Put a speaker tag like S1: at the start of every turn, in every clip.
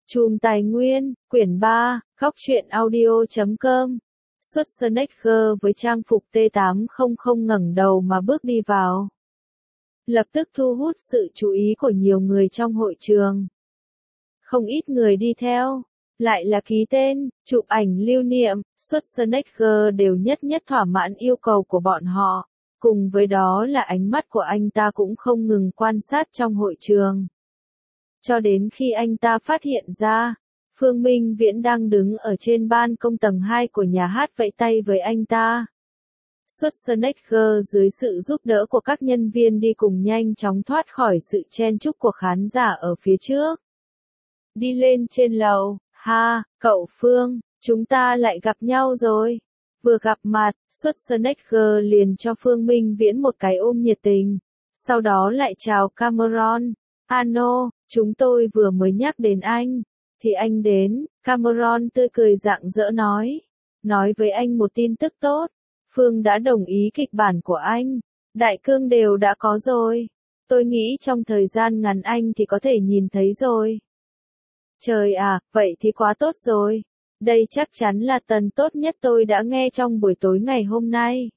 S1: Chùm Tài Nguyên, quyển 3, góc truyện audio.com. Schwarzenegger với trang phục T800 ngẩng đầu mà bước đi vào. Lập tức thu hút sự chú ý của nhiều người trong hội trường. Không ít người đi theo, lại là ký tên, chụp ảnh lưu niệm, Schwarzenegger đều nhất nhất thỏa mãn yêu cầu của bọn họ. Cùng với đó là ánh mắt của anh ta cũng không ngừng quan sát trong hội trường. Cho đến khi anh ta phát hiện ra, Phương Minh Viễn đang đứng ở trên ban công tầng 2 của nhà hát vẫy tay với anh ta. Schwarzenegger dưới sự giúp đỡ của các nhân viên đi cùng nhanh chóng thoát khỏi sự chen chúc của khán giả ở phía trước. Đi lên trên lầu, ha, cậu Phương, chúng ta lại gặp nhau rồi. Vừa gặp mặt, Schwarzenegger liền cho Phương Minh Viễn một cái ôm nhiệt tình. Sau đó lại chào Cameron. Ano, chúng tôi vừa mới nhắc đến anh. Thì anh đến, Cameron tươi cười rạng rỡ nói. Nói với anh một tin tức tốt. Phương đã đồng ý kịch bản của anh. Đại cương đều đã có rồi. Tôi nghĩ trong thời gian ngắn anh thì có thể nhìn thấy rồi. Trời à, vậy thì quá tốt rồi. Đây chắc chắn là tần tốt nhất tôi đã nghe trong buổi tối ngày hôm nay.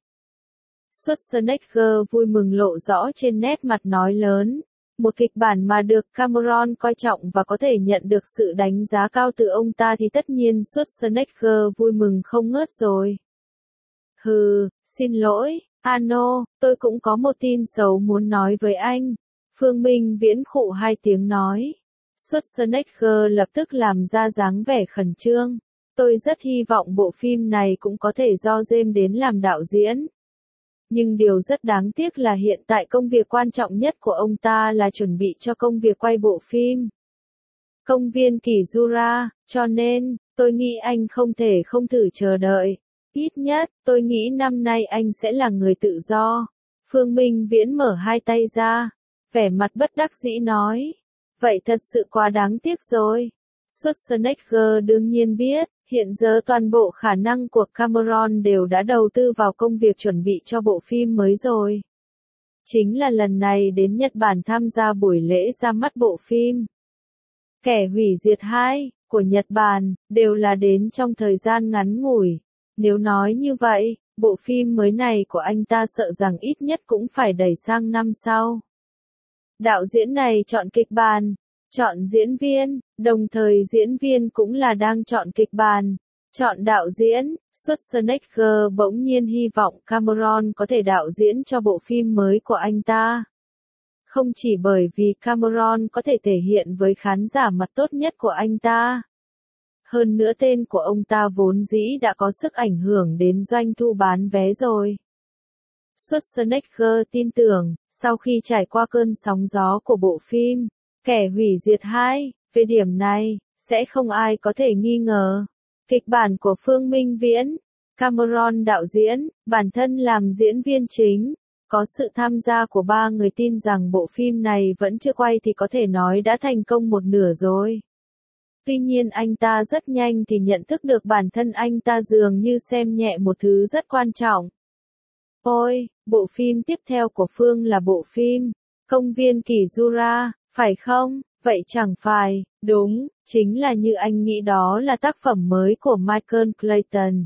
S1: Schwarzenegger vui mừng lộ rõ trên nét mặt nói lớn. Một kịch bản mà được Cameron coi trọng và có thể nhận được sự đánh giá cao từ ông ta thì tất nhiên Schwarzenegger vui mừng không ngớt rồi. Hừ, xin lỗi, Ano, tôi cũng có một tin xấu muốn nói với anh. Phương Minh Viễn khụ hai tiếng nói. Schwarzenegger lập tức làm ra dáng vẻ khẩn trương. Tôi rất hy vọng bộ phim này cũng có thể do James đến làm đạo diễn. Nhưng điều rất đáng tiếc là hiện tại công việc quan trọng nhất của ông ta là chuẩn bị cho công việc quay bộ phim Công viên Kỷ Jura, cho nên, tôi nghĩ anh không thể không thử chờ đợi. Ít nhất, tôi nghĩ năm nay anh sẽ là người tự do. Phương Minh Viễn mở hai tay ra, vẻ mặt bất đắc dĩ nói. Vậy thật sự quá đáng tiếc rồi. Schwarzenegger đương nhiên biết, hiện giờ toàn bộ khả năng của Cameron đều đã đầu tư vào công việc chuẩn bị cho bộ phim mới rồi. Chính là lần này đến Nhật Bản tham gia buổi lễ ra mắt bộ phim Kẻ Hủy Diệt 2 của Nhật Bản, đều là đến trong thời gian ngắn ngủi. Nếu nói như vậy, bộ phim mới này của anh ta sợ rằng ít nhất cũng phải đẩy sang năm sau. Đạo diễn này chọn kịch bản, chọn diễn viên, đồng thời diễn viên cũng là đang chọn kịch bản, chọn đạo diễn. Schwarzenegger bỗng nhiên hy vọng Cameron có thể đạo diễn cho bộ phim mới của anh ta. Không chỉ bởi vì Cameron có thể thể hiện với khán giả mặt tốt nhất của anh ta. Hơn nữa tên của ông ta vốn dĩ đã có sức ảnh hưởng đến doanh thu bán vé rồi. Schwarzenegger tin tưởng, sau khi trải qua cơn sóng gió của bộ phim Kẻ Hủy Diệt 2, về điểm này, sẽ không ai có thể nghi ngờ. Kịch bản của Phương Minh Viễn, Cameron đạo diễn, bản thân làm diễn viên chính, có sự tham gia của 3 người tin rằng bộ phim này vẫn chưa quay thì có thể nói đã thành công một nửa rồi. Tuy nhiên anh ta rất nhanh thì nhận thức được bản thân anh ta dường như xem nhẹ một thứ rất quan trọng. Ôi, bộ phim tiếp theo của Phương là bộ phim Công viên Kỷ Jura, phải không? Vậy chẳng phải, đúng, chính là như anh nghĩ đó là tác phẩm mới của Michael Clayton.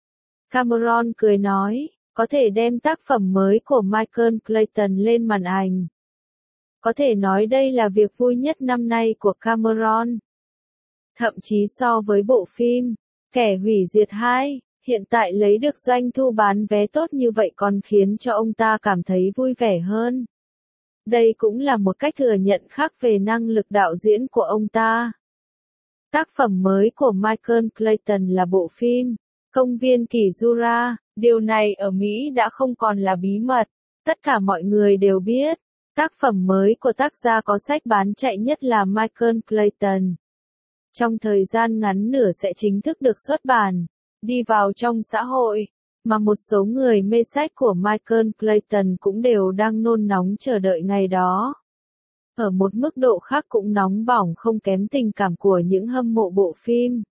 S1: Cameron cười nói, có thể đem tác phẩm mới của Michael Clayton lên màn ảnh. Có thể nói đây là việc vui nhất năm nay của Cameron. Thậm chí so với bộ phim Kẻ Hủy Diệt 2, hiện tại lấy được doanh thu bán vé tốt như vậy còn khiến cho ông ta cảm thấy vui vẻ hơn. Đây cũng là một cách thừa nhận khác về năng lực đạo diễn của ông ta. Tác phẩm mới của Michael Clayton là bộ phim Công viên Kỷ Jura. Điều này ở Mỹ đã không còn là bí mật. Tất cả mọi người đều biết. Tác phẩm mới của tác giả có sách bán chạy nhất là Michael Clayton. Trong thời gian ngắn nửa sẽ chính thức được xuất bản, đi vào trong xã hội. Mà một số người mê sách của Michael Clayton cũng đều đang nôn nóng chờ đợi ngày đó. Ở một mức độ khác cũng nóng bỏng không kém tình cảm của những hâm mộ bộ phim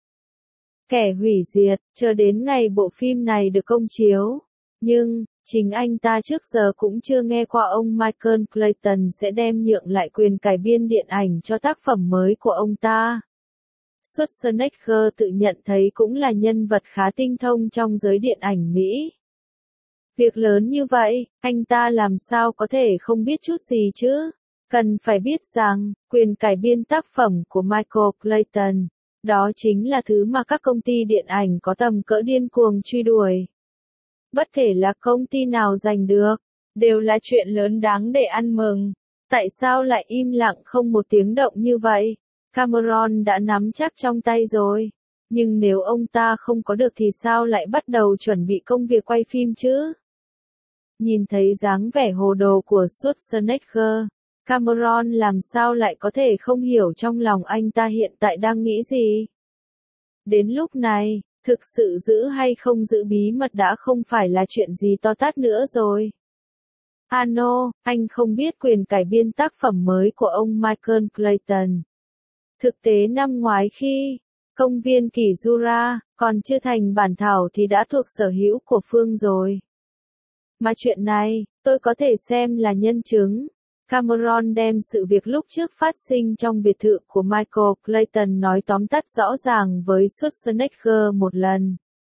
S1: Kẻ Hủy Diệt, chờ đến ngày bộ phim này được công chiếu. Nhưng, chính anh ta trước giờ cũng chưa nghe qua ông Michael Clayton sẽ đem nhượng lại quyền cải biên điện ảnh cho tác phẩm mới của ông ta. Schwarzenegger tự nhận thấy cũng là nhân vật khá tinh thông trong giới điện ảnh Mỹ. Việc lớn như vậy, anh ta làm sao có thể không biết chút gì chứ? Cần phải biết rằng, quyền cải biên tác phẩm của Michael Clayton, đó chính là thứ mà các công ty điện ảnh có tầm cỡ điên cuồng truy đuổi. Bất kể là công ty nào giành được, đều là chuyện lớn đáng để ăn mừng. Tại sao lại im lặng không một tiếng động như vậy? Cameron đã nắm chắc trong tay rồi. Nhưng nếu ông ta không có được thì sao lại bắt đầu chuẩn bị công việc quay phim chứ? Nhìn thấy dáng vẻ hồ đồ của Schwarzenegger, Cameron làm sao lại có thể không hiểu trong lòng anh ta hiện tại đang nghĩ gì? Đến lúc này, thực sự giữ hay không giữ bí mật đã không phải là chuyện gì to tát nữa rồi. Ano, anh không biết quyền cải biên tác phẩm mới của ông Michael Clayton. Thực tế năm ngoái khi công viên Kỷ Jura còn chưa thành bản thảo thì đã thuộc sở hữu của Phương rồi. Mà chuyện này, tôi có thể xem là nhân chứng. Cameron đem sự việc lúc trước phát sinh trong biệt thự của Michael Clayton nói tóm tắt rõ ràng với Schwarzenegger một lần.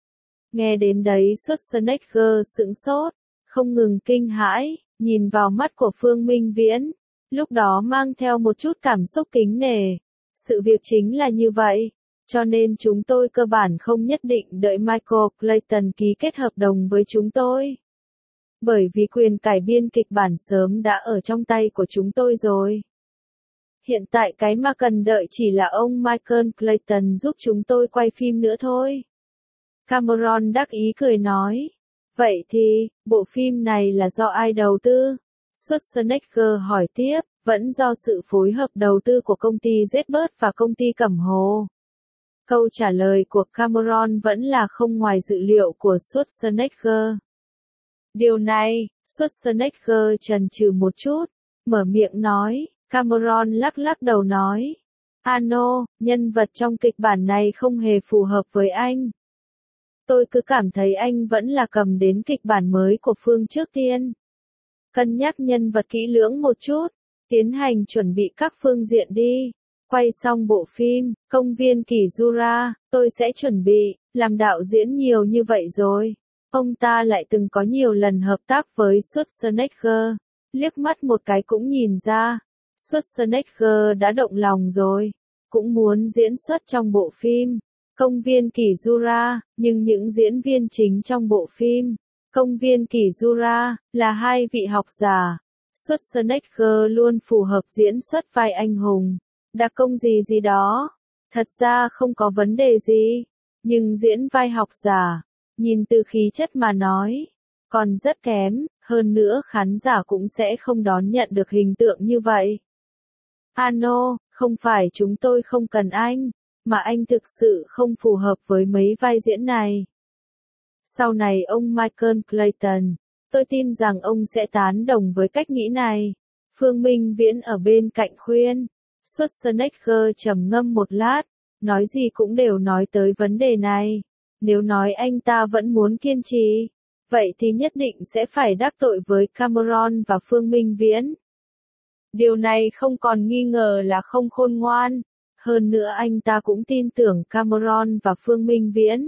S1: Nghe đến đấy Schwarzenegger sững sốt, không ngừng kinh hãi, nhìn vào mắt của Phương Minh Viễn, lúc đó mang theo một chút cảm xúc kính nể. Sự việc chính là như vậy, cho nên chúng tôi cơ bản không nhất định đợi Michael Clayton ký kết hợp đồng với chúng tôi. Bởi vì quyền cải biên kịch bản sớm đã ở trong tay của chúng tôi rồi. Hiện tại cái mà cần đợi chỉ là ông Michael Clayton giúp chúng tôi quay phim nữa thôi. Cameron đắc ý cười nói. Vậy thì, bộ phim này là do ai đầu tư? Schwarzenegger hỏi tiếp, vẫn do sự phối hợp đầu tư của công ty Zbird và công ty Cẩm Hồ. Câu trả lời của Cameron vẫn là không ngoài dự liệu của Schwarzenegger. Điều này, Schwarzenegger chần chừ một chút, mở miệng nói, Cameron lắc lắc đầu nói. Ano, nhân vật trong kịch bản này không hề phù hợp với anh. Tôi cứ cảm thấy anh vẫn là cầm đến kịch bản mới của Phương trước tiên. Cân nhắc nhân vật kỹ lưỡng một chút, tiến hành chuẩn bị các phương diện đi. Quay xong bộ phim, công viên Kỷ Jura, tôi sẽ chuẩn bị, làm đạo diễn nhiều như vậy rồi. Ông ta lại từng có nhiều lần hợp tác với Schwarzenegger, liếc mắt một cái cũng nhìn ra. Schwarzenegger đã động lòng rồi, cũng muốn diễn xuất trong bộ phim Công viên Kỷ Jura, nhưng những diễn viên chính trong bộ phim Công viên Kỷ Jura là hai vị học giả. Schwarzenegger luôn phù hợp diễn xuất vai anh hùng, đặc công gì gì đó. Thật ra không có vấn đề gì, nhưng diễn vai học giả, nhìn từ khí chất mà nói, còn rất kém, hơn nữa khán giả cũng sẽ không đón nhận được hình tượng như vậy. Ano, không phải chúng tôi không cần anh, mà anh thực sự không phù hợp với mấy vai diễn này. Sau này ông Michael Clayton, tôi tin rằng ông sẽ tán đồng với cách nghĩ này. Phương Minh Viễn ở bên cạnh khuyên. Schwarzenegger trầm ngâm một lát, nói gì cũng đều nói tới vấn đề này. Nếu nói anh ta vẫn muốn kiên trì, vậy thì nhất định sẽ phải đắc tội với Cameron và Phương Minh Viễn. Điều này không còn nghi ngờ là không khôn ngoan. Hơn nữa anh ta cũng tin tưởng Cameron và Phương Minh Viễn.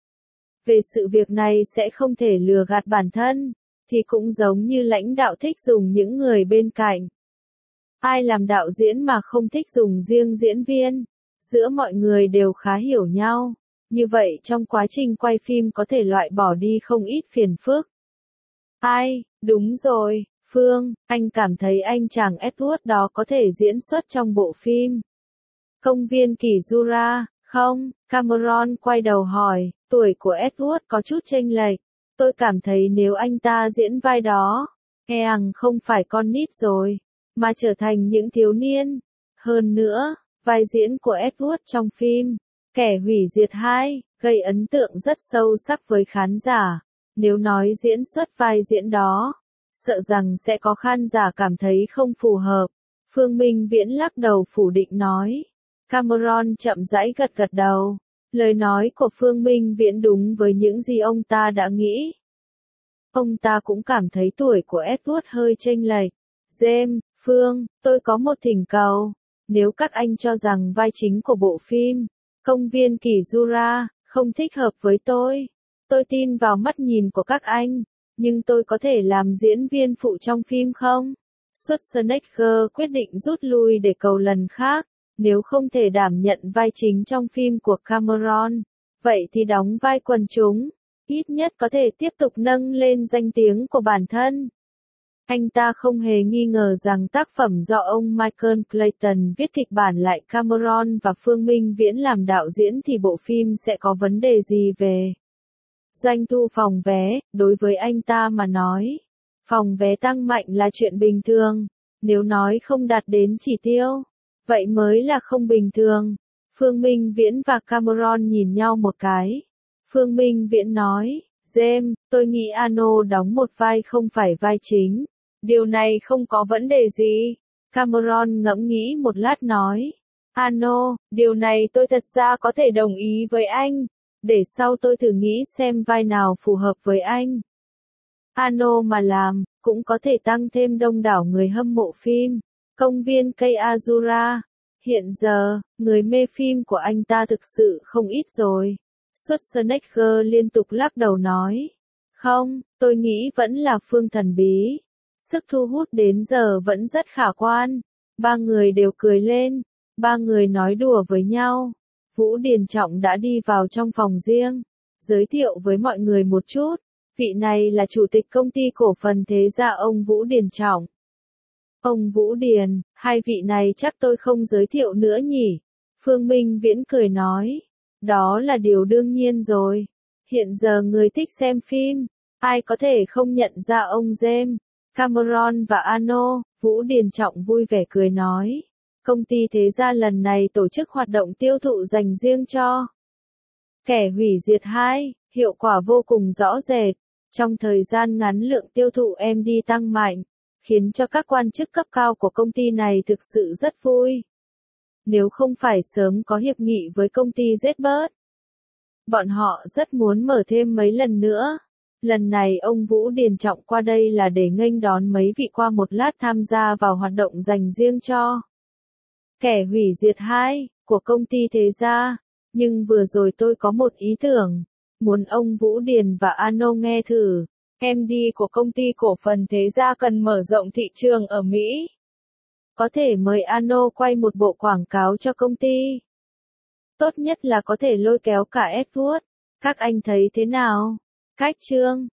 S1: Về sự việc này sẽ không thể lừa gạt bản thân, thì cũng giống như lãnh đạo thích dùng những người bên cạnh. Ai làm đạo diễn mà không thích dùng riêng diễn viên? Giữa mọi người đều khá hiểu nhau. Như vậy trong quá trình quay phim có thể loại bỏ đi không ít phiền phức. Ai, đúng rồi, Phương, anh cảm thấy anh chàng Edward đó có thể diễn xuất trong bộ phim Công viên Kỷ Jura, không? Cameron quay đầu hỏi, tuổi của Edward có chút chênh lệch. Tôi cảm thấy nếu anh ta diễn vai đó, không phải con nít rồi, mà trở thành những thiếu niên. Hơn nữa, vai diễn của Edward trong phim Kẻ hủy diệt 2, gây ấn tượng rất sâu sắc với khán giả. Nếu nói diễn xuất vai diễn đó, sợ rằng sẽ có khán giả cảm thấy không phù hợp. Phương Minh Viễn lắc đầu phủ định nói. Cameron chậm rãi gật gật đầu. Lời nói của Phương Minh Viễn đúng với những gì ông ta đã nghĩ. Ông ta cũng cảm thấy tuổi của Edward hơi chênh lệch. James, Phương, tôi có một thỉnh cầu. Nếu các anh cho rằng vai chính của bộ phim Công viên Kizura, không thích hợp với tôi. Tôi tin vào mắt nhìn của các anh, nhưng tôi có thể làm diễn viên phụ trong phim không? Schwarzenegger quyết định rút lui để cầu lần khác. Nếu không thể đảm nhận vai chính trong phim của Cameron, vậy thì đóng vai quần chúng, ít nhất có thể tiếp tục nâng lên danh tiếng của bản thân. Anh ta không hề nghi ngờ rằng tác phẩm do ông Michael Clayton viết kịch bản lại Cameron và Phương Minh Viễn làm đạo diễn thì bộ phim sẽ có vấn đề gì về doanh thu phòng vé. Đối với anh ta mà nói, phòng vé tăng mạnh là chuyện bình thường. Nếu nói không đạt đến chỉ tiêu, vậy mới là không bình thường. Phương Minh Viễn và Cameron nhìn nhau một cái. Phương Minh Viễn nói, James, tôi nghĩ Ano đóng một vai không phải vai chính. Điều này không có vấn đề gì. Cameron ngẫm nghĩ một lát nói, Ano, điều này tôi thật ra có thể đồng ý với anh. Để sau tôi thử nghĩ xem vai nào phù hợp với anh. Ano mà làm, cũng có thể tăng thêm đông đảo người hâm mộ phim. Công viên cây Azura. Hiện giờ, người mê phim của anh ta thực sự không ít rồi. Schwarzenegger liên tục lắc đầu nói. Không, tôi nghĩ vẫn là Phương Thần Bí. Sức thu hút đến giờ vẫn rất khả quan. Ba người đều cười lên. Ba người nói đùa với nhau. Vũ Điền Trọng đã đi vào trong phòng riêng. Giới thiệu với mọi người một chút. Vị này là chủ tịch công ty cổ phần Thế Gia ông Vũ Điền Trọng. Ông Vũ Điền, hai vị này chắc tôi không giới thiệu nữa nhỉ? Phương Minh Viễn cười nói. Đó là điều đương nhiên rồi. Hiện giờ người thích xem phim, ai có thể không nhận ra ông James, Cameron và Ano. Vũ Điền Trọng vui vẻ cười nói. Công ty Thế Gia lần này tổ chức hoạt động tiêu thụ dành riêng cho Kẻ Hủy Diệt 2, hiệu quả vô cùng rõ rệt. Trong thời gian ngắn lượng tiêu thụ MD tăng mạnh, khiến cho các quan chức cấp cao của công ty này thực sự rất vui. Nếu không phải sớm có hiệp nghị với công ty Zbird, bọn họ rất muốn mở thêm mấy lần nữa. Lần này ông Vũ Điền Trọng qua đây là để nghênh đón mấy vị qua một lát tham gia vào hoạt động dành riêng cho Kẻ Hủy Diệt 2 của công ty Thế Gia. Nhưng vừa rồi tôi có một ý tưởng, muốn ông Vũ Điền và Ano nghe thử. MD của công ty cổ phần Thế Gia cần mở rộng thị trường ở Mỹ. Có thể mời Ano quay một bộ quảng cáo cho công ty. Tốt nhất là có thể lôi kéo cả Edward. Các anh thấy thế nào? Cách chương